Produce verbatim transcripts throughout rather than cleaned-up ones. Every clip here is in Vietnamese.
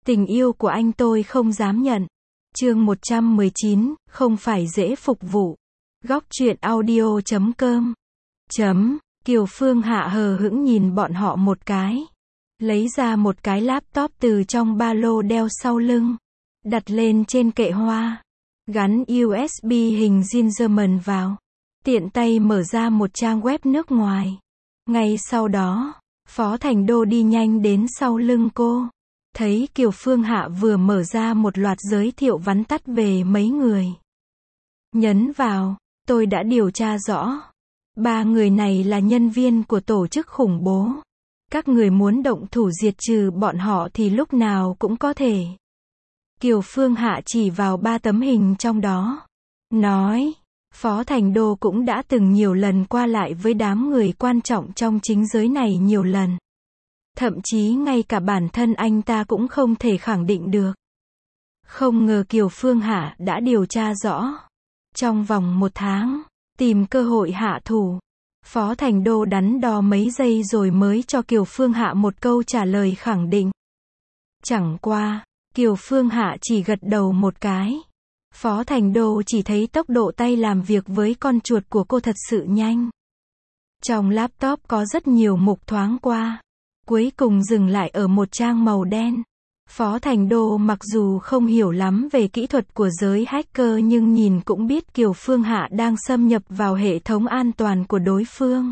Tình yêu của anh tôi không dám nhận. Chương một trăm mười chín, không phải dễ phục vụ. Góc truyện audio chấm com. Chấm, Kiều Phương Hạ hờ hững nhìn bọn họ một cái. Lấy ra một cái laptop từ trong ba lô đeo sau lưng. Đặt lên trên kệ hoa. Gắn u ét bê hình Zingerman vào. Tiện tay mở ra một trang web nước ngoài. Ngay sau đó, Phó Thành Đô đi nhanh đến sau lưng cô. Thấy Kiều Phương Hạ vừa mở ra một loạt giới thiệu vắn tắt về mấy người. Nhấn vào, tôi đã điều tra rõ. Ba người này là nhân viên của tổ chức khủng bố. Các người muốn động thủ diệt trừ bọn họ thì lúc nào cũng có thể. Kiều Phương Hạ chỉ vào ba tấm hình trong đó. Nói, Phó Thành Đô cũng đã từng nhiều lần qua lại với đám người quan trọng trong chính giới này nhiều lần. Thậm chí ngay cả bản thân anh ta cũng không thể khẳng định được. Không ngờ Kiều Phương Hạ đã điều tra rõ. Trong vòng một tháng, tìm cơ hội hạ thủ. Phó Thành Đô đắn đo mấy giây rồi mới cho Kiều Phương Hạ một câu trả lời khẳng định. Chẳng qua, Kiều Phương Hạ chỉ gật đầu một cái. Phó Thành Đô chỉ thấy tốc độ tay làm việc với con chuột của cô thật sự nhanh. Trong laptop có rất nhiều mục thoáng qua. Cuối cùng dừng lại ở một trang màu đen. Phó Thành Đô mặc dù không hiểu lắm về kỹ thuật của giới hacker nhưng nhìn cũng biết Kiều Phương Hạ đang xâm nhập vào hệ thống an toàn của đối phương.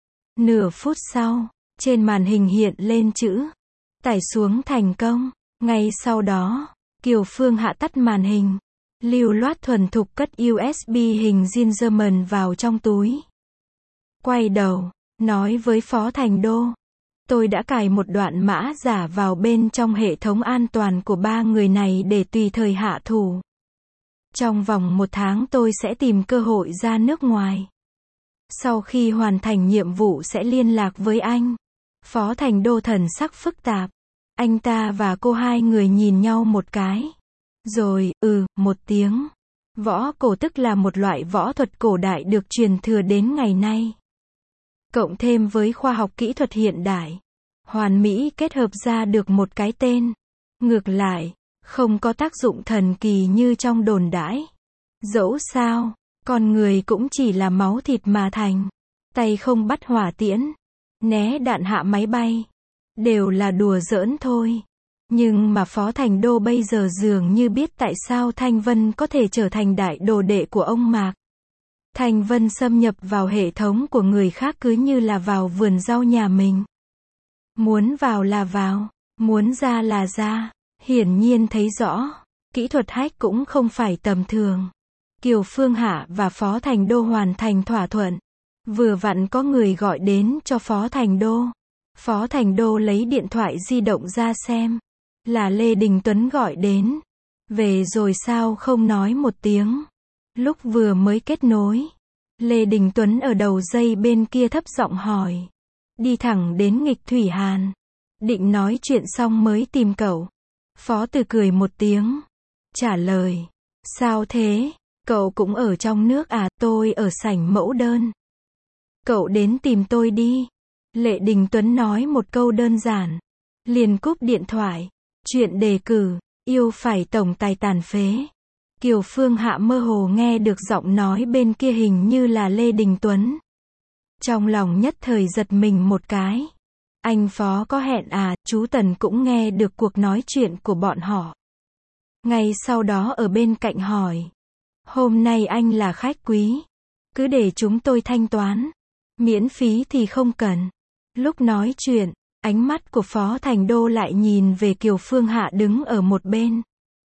Nửa phút sau, trên màn hình hiện lên chữ tải xuống thành công. Ngay sau đó, Kiều Phương Hạ tắt màn hình. Lưu loát thuần thục cất u ét bê hình Zingerman vào trong túi. Quay đầu, nói với Phó Thành Đô. Tôi đã cài một đoạn mã giả vào bên trong hệ thống an toàn của ba người này để tùy thời hạ thủ. Trong vòng một tháng tôi sẽ tìm cơ hội ra nước ngoài. Sau khi hoàn thành nhiệm vụ sẽ liên lạc với anh. Phó Thành Đô thần sắc phức tạp. Anh ta và cô hai người nhìn nhau một cái. Rồi, ừ, một tiếng. Võ cổ tức là một loại võ thuật cổ đại được truyền thừa đến ngày nay. Cộng thêm với khoa học kỹ thuật hiện đại. Hoàn mỹ kết hợp ra được một cái tên. Ngược lại, không có tác dụng thần kỳ như trong đồn đãi. Dẫu sao, con người cũng chỉ là máu thịt mà thành. Tay không bắt hỏa tiễn. Né đạn hạ máy bay. Đều là đùa giỡn thôi. Nhưng mà Phó Thành Đô bây giờ dường như biết tại sao Thanh Vân có thể trở thành đại đồ đệ của ông Mạc. Thanh Vân xâm nhập vào hệ thống của người khác cứ như là vào vườn rau nhà mình. Muốn vào là vào, muốn ra là ra. Hiển nhiên thấy rõ, kỹ thuật hack cũng không phải tầm thường. Kiều Phương Hạ và Phó Thành Đô hoàn thành thỏa thuận. Vừa vặn có người gọi đến cho Phó Thành Đô. Phó Thành Đô lấy điện thoại di động ra xem. Là Lê Đình Tuấn gọi đến. Về rồi sao không nói một tiếng. Lúc vừa mới kết nối, Lê Đình Tuấn ở đầu dây bên kia thấp giọng hỏi. Đi thẳng đến Nghịch Thủy Hàn. Định nói chuyện xong mới tìm cậu. Phó Từ cười một tiếng. Trả lời. Sao thế? Cậu cũng ở trong nước à? Tôi ở sảnh mẫu đơn. Cậu đến tìm tôi đi. Lê Đình Tuấn nói một câu đơn giản. Liền cúp điện thoại. Chuyện đề cử, yêu phải tổng tài tàn phế. Kiều Phương Hạ mơ hồ nghe được giọng nói bên kia hình như là Lê Đình Tuấn. Trong lòng nhất thời giật mình một cái. Anh Phó có hẹn à? Chú Tần cũng nghe được cuộc nói chuyện của bọn họ. Ngay sau đó ở bên cạnh hỏi. Hôm nay anh là khách quý. Cứ để chúng tôi thanh toán. Miễn phí thì không cần. Lúc nói chuyện, ánh mắt của Phó Thành Đô lại nhìn về Kiều Phương Hạ đứng ở một bên.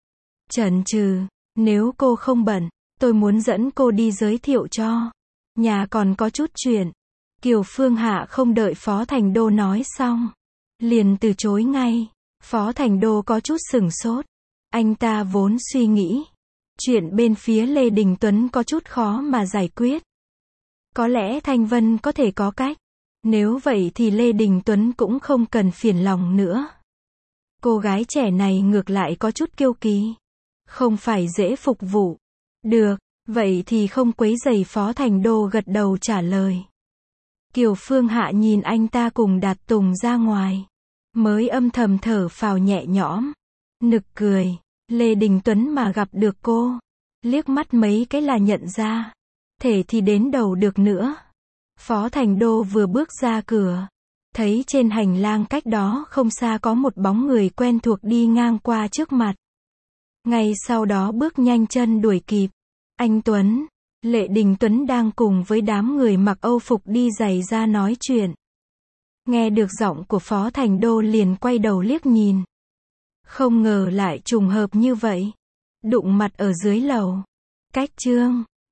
Chần chừ, nếu cô không bận, tôi muốn dẫn cô đi giới thiệu cho. Nhà còn có chút chuyện. Kiều Phương Hạ không đợi Phó Thành Đô nói xong. Liền từ chối ngay. Phó Thành Đô có chút sửng sốt. Anh ta vốn suy nghĩ. Chuyện bên phía Lê Đình Tuấn có chút khó mà giải quyết. Có lẽ Thanh Vân có thể có cách. Nếu vậy thì Lê Đình Tuấn cũng không cần phiền lòng nữa. Cô gái trẻ này ngược lại có chút kiêu kỳ. Không phải dễ phục vụ. Được, vậy thì không quấy rầy. Phó Thành Đô gật đầu trả lời. Kiều Phương Hạ nhìn anh ta cùng Đạt Tùng ra ngoài. Mới âm thầm thở phào nhẹ nhõm. Nực cười. Lê Đình Tuấn mà gặp được cô. Liếc mắt mấy cái là nhận ra. Thể thì đến đầu được nữa. Phó Thành Đô vừa bước ra cửa. Thấy trên hành lang cách đó không xa có một bóng người quen thuộc đi ngang qua trước mặt. Ngay sau đó bước nhanh chân đuổi kịp. Anh Tuấn. Lê Đình Tuấn đang cùng với đám người mặc Âu phục đi giày ra nói chuyện. Nghe được giọng của Phó Thành Đô liền quay đầu liếc nhìn. Không ngờ lại trùng hợp như vậy. Đụng mặt ở dưới lầu. Cách Trương.